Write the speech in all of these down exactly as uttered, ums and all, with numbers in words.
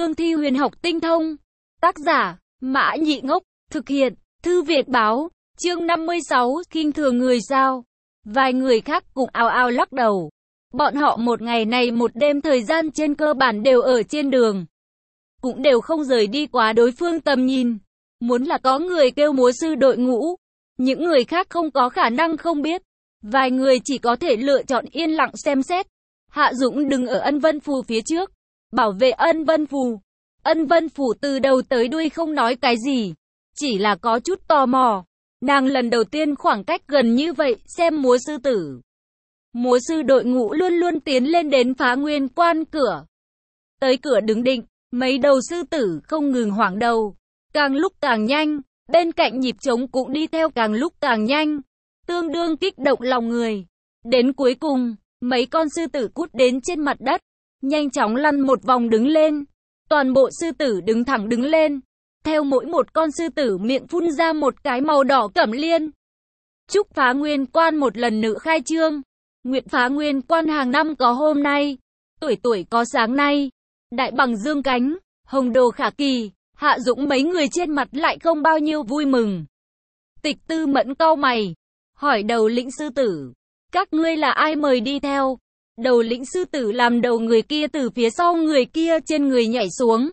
cương thi huyền học tinh thông. Tác giả, Mã Nhị Ngốc, thực hiện, Thư Việt Báo, chương năm mươi sáu, khinh thường người sao. Vài người khác cũng ào ào lắc đầu. Bọn họ một ngày này một đêm thời gian trên cơ bản đều ở trên đường. Cũng đều không rời đi quá đối phương tầm nhìn. Muốn là có người kêu múa sư đội ngũ. Những người khác không có khả năng không biết. Vài người chỉ có thể lựa chọn yên lặng xem xét. Hạ Dũng đứng ở Ân Vân Phù phía trước. Bảo vệ Ân Vân Phù. Ân Vân Phù từ đầu tới đuôi không nói cái gì. Chỉ là có chút tò mò. Nàng lần đầu tiên khoảng cách gần như vậy xem múa sư tử. Múa sư đội ngũ luôn luôn tiến lên đến Phá Nguyên Quan cửa. Tới cửa đứng định, mấy đầu sư tử không ngừng hoảng đầu. Càng lúc càng nhanh, bên cạnh nhịp trống cũng đi theo càng lúc càng nhanh. Tương đương kích động lòng người. Đến cuối cùng, mấy con sư tử cút đến trên mặt đất. Nhanh chóng lăn một vòng đứng lên. Toàn bộ sư tử đứng thẳng đứng lên. Theo mỗi một con sư tử miệng phun ra một cái màu đỏ cẩm liên. Chúc Phá Nguyên Quan một lần nữa khai trương. Nguyện Phá Nguyên Quan hàng năm có hôm nay. Tuổi tuổi có sáng nay. Đại bằng dương cánh. Hồng đồ khả kỳ. Hạ Dũng mấy người trên mặt lại không bao nhiêu vui mừng. Tịch Tư Mẫn cau mày. Hỏi đầu lĩnh sư tử. Các ngươi là ai mời đi theo? Đầu lĩnh sư tử làm đầu người kia từ phía sau người kia trên người nhảy xuống.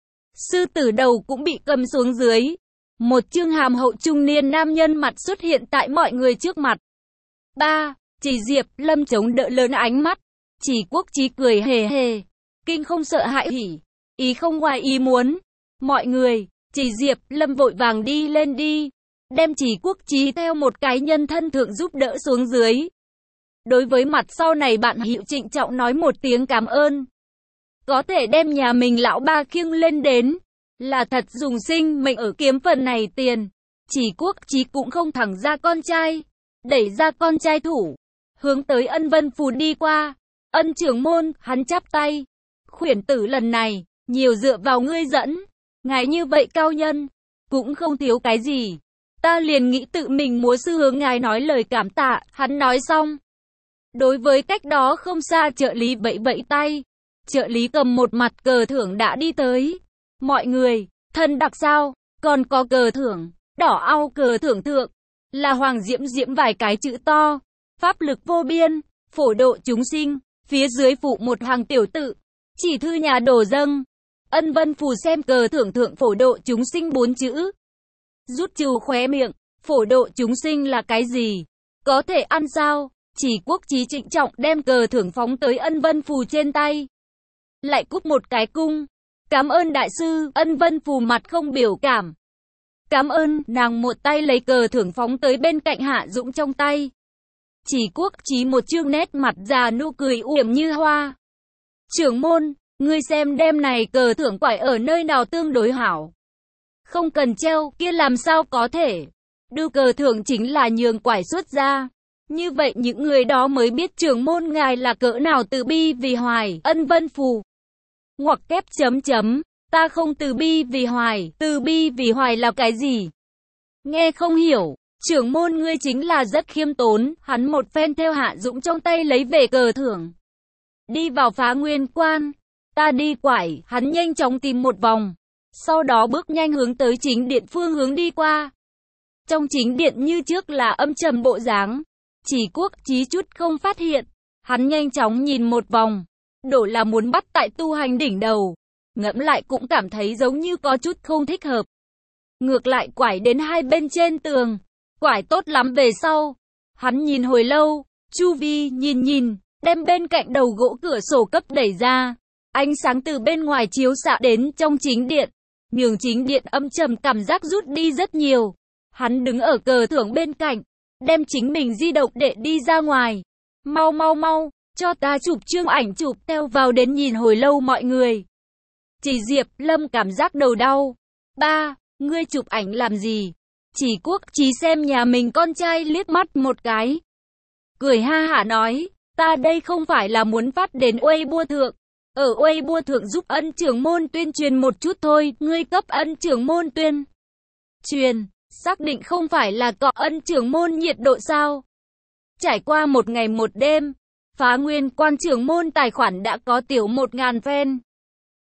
Sư tử đầu cũng bị cầm xuống dưới. Một chương hàm hậu trung niên nam nhân mặt xuất hiện tại mọi người trước mặt. Ba, Chỉ Diệp Lâm chống đỡ lớn ánh mắt. Chỉ Quốc Chí cười hề hề. Kinh không sợ hại hỉ. Ý không ngoài ý muốn. Mọi người, Chỉ Diệp Lâm vội vàng đi lên đi. Đem Chỉ Quốc Chí theo một cái nhân thân thượng giúp đỡ xuống dưới. Đối với mặt sau này bạn Hiệu trịnh trọng nói một tiếng cảm ơn. Có thể đem nhà mình lão ba khiêng lên đến. Là thật dùng sinh mệnh ở kiếm phần này tiền. Chỉ Quốc Chí cũng không thẳng ra con trai. Đẩy ra con trai thủ. Hướng tới Ân Vân Phù đi qua. Ân trưởng môn, hắn chắp tay. Khuyển tử lần này, nhiều dựa vào ngươi dẫn. Ngài như vậy cao nhân. Cũng không thiếu cái gì. Ta liền nghĩ tự mình múa sư hướng ngài nói lời cảm tạ. Hắn nói xong. Đối với cách đó không xa trợ lý vẫy vẫy tay. Trợ lý cầm một mặt cờ thưởng đã đi tới. Mọi người, thân đặc sao, còn có cờ thưởng, đỏ au cờ thưởng thượng, là Hoàng Diễm Diễm vài cái chữ to, pháp lực vô biên, phổ độ chúng sinh, phía dưới phụ một hàng tiểu tự, chỉ thư nhà đổ dâng. Ân Vân Phù xem cờ thưởng thượng phổ độ chúng sinh bốn chữ. Rút trừ khóe miệng, phổ độ chúng sinh là cái gì? Có thể ăn sao? Chỉ Quốc Chí trịnh trọng đem cờ thưởng phóng tới Ân Vân Phù trên tay. Lại cúp một cái cung. Cảm ơn đại sư. Ân Vân Phù mặt không biểu cảm. Cảm ơn. Nàng một tay lấy cờ thưởng phóng tới bên cạnh Hạ Dũng trong tay. Chỉ Quốc Chí một chương nét mặt già nụ cười uểm như hoa. Trưởng môn, ngươi xem đem này cờ thưởng quải ở nơi nào tương đối hảo. Không cần treo, kia làm sao có thể. Đưa cờ thưởng chính là nhường quải xuất ra. Như vậy những người đó mới biết trưởng môn ngài là cỡ nào từ bi vì hoài. Ân Vân Phù. Ngoặc kép chấm chấm. Ta không từ bi vì hoài. Từ bi vì hoài là cái gì? Nghe không hiểu. Trưởng môn ngươi chính là rất khiêm tốn. Hắn một phen theo Hạ Dũng trong tay lấy về cờ thưởng. Đi vào Phá Nguyên Quan. Ta đi quải. Hắn nhanh chóng tìm một vòng. Sau đó bước nhanh hướng tới chính điện phương hướng đi qua. Trong chính điện như trước là âm trầm bộ dáng. Chỉ Quốc Chí chút không phát hiện. Hắn nhanh chóng nhìn một vòng. Đổ là muốn bắt tại tu hành đỉnh đầu. Ngẫm lại cũng cảm thấy giống như có chút không thích hợp. Ngược lại quải đến hai bên trên tường. Quải tốt lắm về sau. Hắn nhìn hồi lâu. Chu vi nhìn nhìn. Đem bên cạnh đầu gỗ cửa sổ cấp đẩy ra. Ánh sáng từ bên ngoài chiếu xạ đến trong chính điện. Nhường chính điện âm trầm cảm giác rút đi rất nhiều. Hắn đứng ở cờ thưởng bên cạnh. Đem chính mình di động để đi ra ngoài. Mau mau mau, cho ta chụp chương ảnh chụp theo vào đến nhìn hồi lâu mọi người. Chỉ Diệp Lâm cảm giác đầu đau. Ba, ngươi chụp ảnh làm gì? Chỉ Quốc Chí xem nhà mình con trai liếc mắt một cái. Cười ha hả nói, ta đây không phải là muốn phát đến Weibo thượng. Ở Weibo thượng giúp Ân trưởng môn tuyên truyền một chút thôi, ngươi cấp Ân trưởng môn tuyên truyền. Xác định không phải là cọ Ân trưởng môn nhiệt độ sao? Trải qua một ngày một đêm, Phá Nguyên Quan trưởng môn tài khoản đã có tiểu một ngàn fan.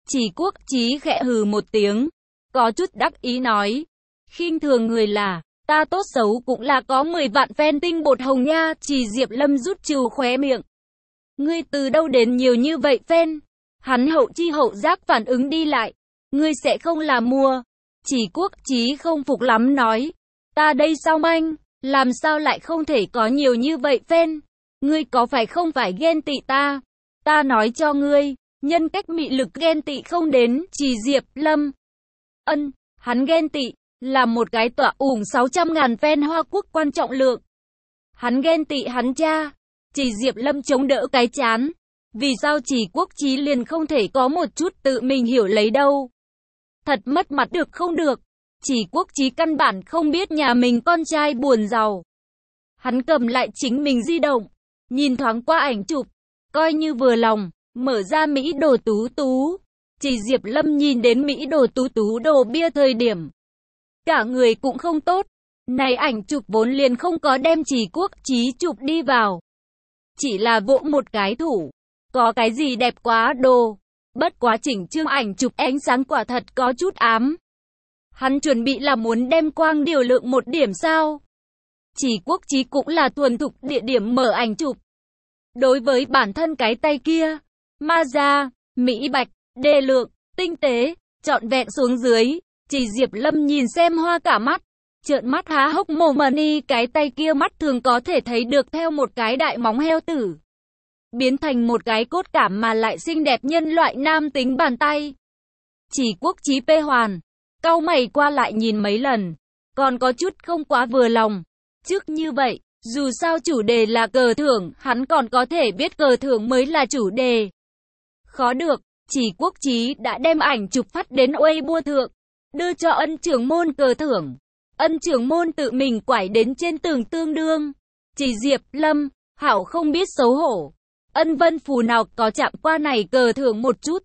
Chỉ Quốc Chí khẽ hừ một tiếng, có chút đắc ý nói. Khinh thường người là, ta tốt xấu cũng là có mười vạn fan tinh bột hồng nha. Chỉ Diệp Lâm rút trừ khóe miệng. Ngươi từ đâu đến nhiều như vậy fan? Hắn hậu chi hậu giác phản ứng đi lại. Ngươi sẽ không là mua. Chỉ Quốc Chí không phục lắm nói. Ta đây sao manh? Làm sao lại không thể có nhiều như vậy fan? Ngươi có phải không phải ghen tị ta? Ta nói cho ngươi, nhân cách mị lực ghen tị không đến. Chỉ Diệp Lâm. Ân, hắn ghen tị, là một cái tọa ủng sáu trăm ngàn fan Hoa Quốc quan trọng lượng. Hắn ghen tị hắn cha. Chỉ Diệp Lâm chống đỡ cái chán. Vì sao Chỉ Quốc Chí liền không thể có một chút tự mình hiểu lấy đâu? Thật mất mặt được không được. Chỉ Quốc Chí căn bản không biết nhà mình con trai buồn giàu. Hắn cầm lại chính mình di động, nhìn thoáng qua ảnh chụp, coi như vừa lòng, mở ra Mỹ đồ tú tú. Chỉ Diệp Lâm nhìn đến Mỹ đồ tú tú đồ bia thời điểm, cả người cũng không tốt. Này ảnh chụp vốn liền không có đem Chỉ Quốc Chí chụp đi vào. Chỉ là vỗ một cái thủ, có cái gì đẹp quá đồ. Bất quá chỉnh chương ảnh chụp ánh sáng quả thật có chút ám. Hắn chuẩn bị là muốn đem quang điều lượng một điểm sao? Chỉ Quốc Chí cũng là thuần thục địa điểm mở ảnh chụp. Đối với bản thân cái tay kia, ma da, mỹ bạch, đề lượng, tinh tế, trọn vẹn xuống dưới. Chỉ Diệp Lâm nhìn xem hoa cả mắt, trợn mắt há hốc mồm. Mani cái tay kia mắt thường có thể thấy được theo một cái đại móng heo tử, biến thành một cái cốt cảm mà lại xinh đẹp nhân loại nam tính bàn tay. Chỉ Quốc Chí phê hoàn, cau mày qua lại nhìn mấy lần, còn có chút không quá vừa lòng. Trước như vậy, dù sao chủ đề là cờ thưởng, hắn còn có thể biết cờ thưởng mới là chủ đề. Khó được, Chỉ Quốc Chí đã đem ảnh chụp phát đến Weibo thượng, đưa cho ân trưởng môn cờ thưởng. Ân trưởng môn tự mình quải đến trên tường tương đương. Chỉ Diệp Lâm, hảo không biết xấu hổ. Ân Vân Phù nào có chạm qua này cờ thưởng một chút.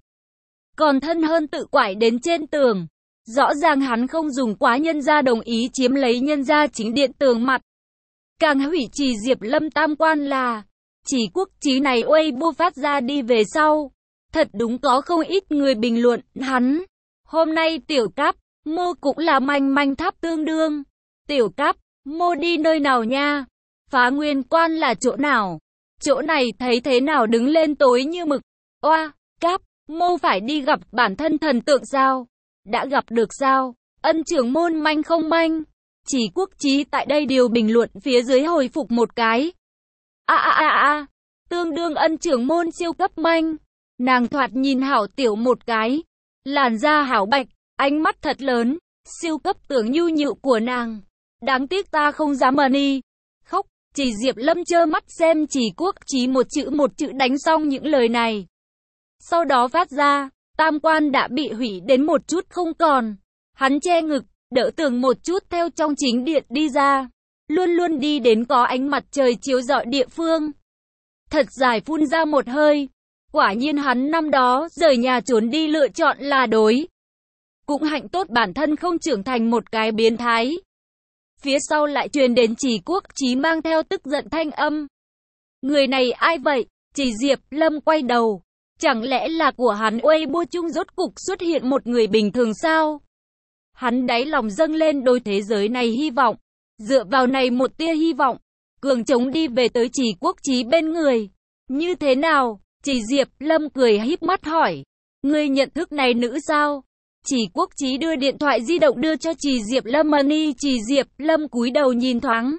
Còn thân hơn tự quải đến trên tường. Rõ ràng hắn không dùng quá nhân gia đồng ý chiếm lấy nhân gia chính điện tường mặt. Càng hủy Chỉ Diệp Lâm tam quan là, Chỉ Quốc Chí này Weibo phát ra đi về sau. Thật đúng có không ít người bình luận, hắn. Hôm nay tiểu cáp, mô cũng là manh manh tháp tương đương. Tiểu cáp, mô đi nơi nào nha? Phá Nguyên Quan là chỗ nào? Chỗ này thấy thế nào đứng lên tối như mực. Oa, cáp, mô phải đi gặp bản thân thần tượng sao? Đã gặp được sao? Ân trưởng môn manh không manh? Chỉ Quốc Chí tại đây điều bình luận phía dưới hồi phục một cái. A a a a, tương đương ân trưởng môn siêu cấp manh. Nàng thoạt nhìn hảo tiểu một cái. Làn da hảo bạch, ánh mắt thật lớn, siêu cấp tưởng nhu nhự của nàng. Đáng tiếc ta không dám mani. Khóc, Chỉ Diệp Lâm trơ mắt xem Chỉ Quốc Chí một chữ một chữ đánh xong những lời này. Sau đó phát ra, tam quan đã bị hủy đến một chút không còn. Hắn che ngực, đỡ tường một chút theo trong chính điện đi ra. Luôn luôn đi đến có ánh mặt trời chiếu rọi địa phương. Thật dài phun ra một hơi. Quả nhiên hắn năm đó rời nhà trốn đi lựa chọn là đối. Cũng hạnh tốt bản thân không trưởng thành một cái biến thái. Phía sau lại truyền đến Chỉ Quốc Chí mang theo tức giận thanh âm. Người này ai vậy? Chỉ Diệp Lâm quay đầu. Chẳng lẽ là của hắn Weibo chung rốt cục xuất hiện một người bình thường sao? Hắn đáy lòng dâng lên đối thế giới này hy vọng. Dựa vào này một tia hy vọng, cường chống đi về tới Chỉ Quốc Chí bên người. Như thế nào? Chỉ Diệp Lâm cười híp mắt hỏi. Ngươi nhận thức này nữ sao? Chỉ Quốc Chí đưa điện thoại di động đưa cho Chỉ Diệp Lâm mani. Chỉ Diệp Lâm cúi đầu nhìn thoáng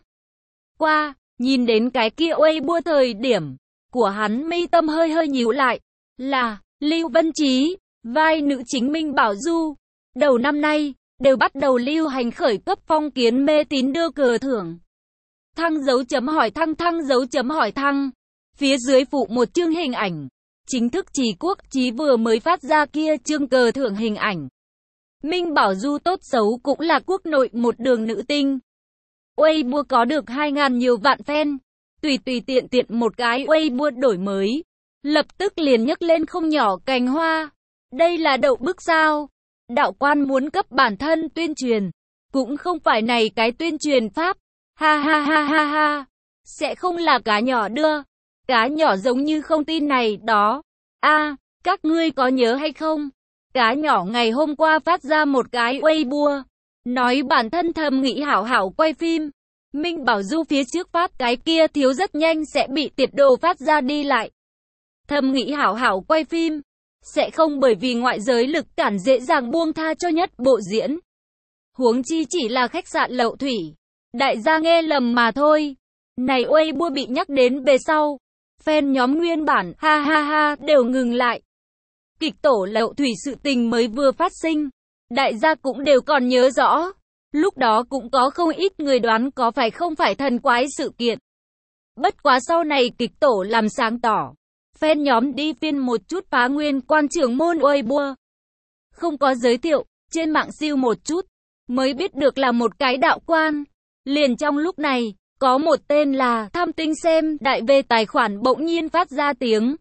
qua, nhìn đến cái kia Weibo thời điểm của hắn mi tâm hơi hơi nhíu lại. Là Lưu Vân Chí, vai nữ chính Minh Bảo Du. Đầu năm nay đều bắt đầu lưu hành khởi cấp phong kiến mê tín đưa cờ thưởng. Thăng dấu chấm hỏi thăng thăng dấu chấm hỏi thăng. Phía dưới phụ một chương hình ảnh. Chính thức Chỉ Quốc Chí vừa mới phát ra kia chương cờ thưởng hình ảnh. Minh Bảo Du tốt xấu cũng là quốc nội một đường nữ tinh. Weibo có được hai ngàn nhiều vạn fan. Tùy tùy tiện tiện một cái Weibo đổi mới. Lập tức liền nhấc lên không nhỏ cành hoa. Đây là đậu bức sao? Đạo quan muốn cấp bản thân tuyên truyền. Cũng không phải này cái tuyên truyền pháp. Ha ha ha ha ha. Sẽ không là cá nhỏ đưa. Cá nhỏ giống như không tin này đó. A, các ngươi có nhớ hay không? Cá nhỏ ngày hôm qua phát ra một cái Weibo, nói bản thân thầm nghĩ hảo hảo quay phim. Minh Bảo Du phía trước phát cái kia thiếu rất nhanh sẽ bị tiệt đồ phát ra đi lại. Thầm nghĩ hảo hảo quay phim, sẽ không bởi vì ngoại giới lực cản dễ dàng buông tha cho nhất bộ diễn. Huống chi chỉ là khách sạn Lậu Thủy. Đại gia nghe lầm mà thôi. Này Weibo bị nhắc đến về sau, fan nhóm nguyên bản, ha ha ha, đều ngừng lại. Kịch tổ Lậu Thủy sự tình mới vừa phát sinh, đại gia cũng đều còn nhớ rõ. Lúc đó cũng có không ít người đoán có phải không phải thần quái sự kiện. Bất quá sau này kịch tổ làm sáng tỏ, fan nhóm đi phiên một chút phá nguyên quan trưởng môn Weibo. Không có giới thiệu, trên mạng siêu một chút, mới biết được là một cái đạo quan. Liền trong lúc này, có một tên là Tham Tinh Xem đại về tài khoản bỗng nhiên phát ra tiếng.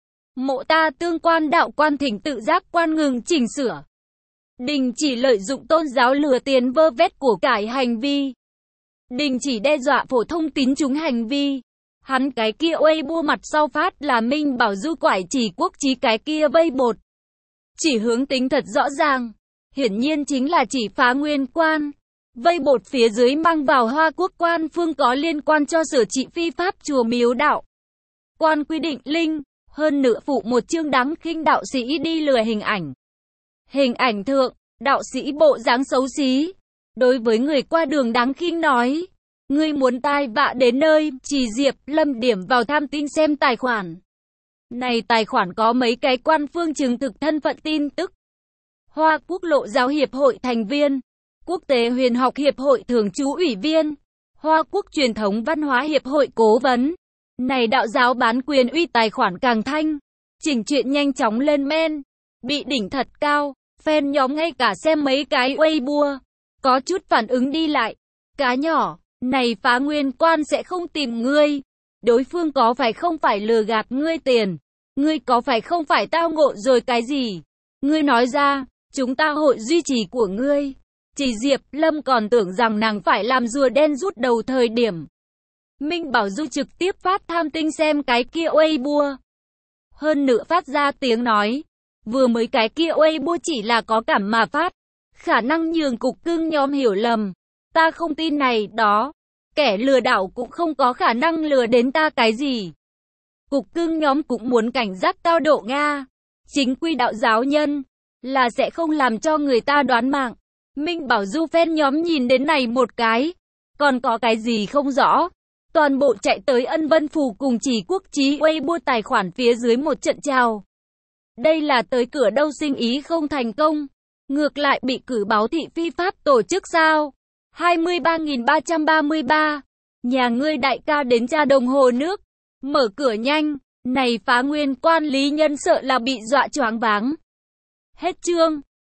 Mộ ta tương quan đạo quan thỉnh tự giác quan ngừng chỉnh sửa. Đình chỉ lợi dụng tôn giáo lừa tiền vơ vét của cải hành vi. Đình chỉ đe dọa phổ thông tín chúng hành vi. Hắn cái kia Weibo mặt sau phát là Minh Bảo Du quải chỉ quốc chí cái kia vây bột. Chỉ hướng tính thật rõ ràng. Hiển nhiên chính là chỉ phá nguyên quan. Vây bột phía dưới mang vào Hoa Quốc quan phương có liên quan cho sửa trị phi pháp chùa miếu đạo. Quan quy định linh, hơn nữa phụ một chương đáng khinh đạo sĩ đi lừa hình ảnh. Hình ảnh thượng, đạo sĩ bộ dáng xấu xí. Đối với người qua đường đáng khinh nói, ngươi muốn tai vạ đến nơi, chỉ Diệp Lâm điểm vào Tham Tinh Xem tài khoản. Này tài khoản có mấy cái quan phương chứng thực thân phận tin tức. Hoa Quốc Lộ Giáo Hiệp hội thành viên, Quốc tế Huyền học Hiệp hội thường trú ủy viên, Hoa Quốc Truyền thống Văn hóa Hiệp hội cố vấn. Này đạo giáo bán quyền uy tài khoản càng thanh, chỉnh chuyện nhanh chóng lên men, bị đỉnh thật cao, fan nhóm ngay cả xem mấy cái Weibo, có chút phản ứng đi lại. Cá nhỏ, này phá nguyên quan sẽ không tìm ngươi, đối phương có phải không phải lừa gạt ngươi tiền, ngươi có phải không phải tao ngộ rồi cái gì, ngươi nói ra, chúng ta hội duy trì của ngươi. Chỉ Diệp Lâm còn tưởng rằng nàng phải làm rùa đen rút đầu thời điểm. Minh Bảo Du trực tiếp phát Tham Tinh Xem cái kia Weibo. Hơn nữa phát ra tiếng nói, vừa mới cái kia Weibo chỉ là có cảm mà phát, khả năng nhường cục cưng nhóm hiểu lầm. Ta không tin này, đó. Kẻ lừa đảo cũng không có khả năng lừa đến ta cái gì. Cục cưng nhóm cũng muốn cảnh giác cao độ Nga. Chính quy đạo giáo nhân, là sẽ không làm cho người ta đoán mạng. Minh Bảo Du fan nhóm nhìn đến này một cái, còn có cái gì không rõ. Toàn bộ chạy tới Ân Vân Phủ cùng Chỉ Quốc chí Weibo tài khoản phía dưới một trận chào. Đây là tới cửa đâu sinh ý không thành công, ngược lại bị cử báo thị phi pháp tổ chức sao? hai mươi ba nghìn ba trăm ba mươi ba. Nhà ngươi đại ca đến tra đồng hồ nước, mở cửa nhanh, này phá nguyên quan lý nhân sợ là bị dọa choáng váng. Hết chương.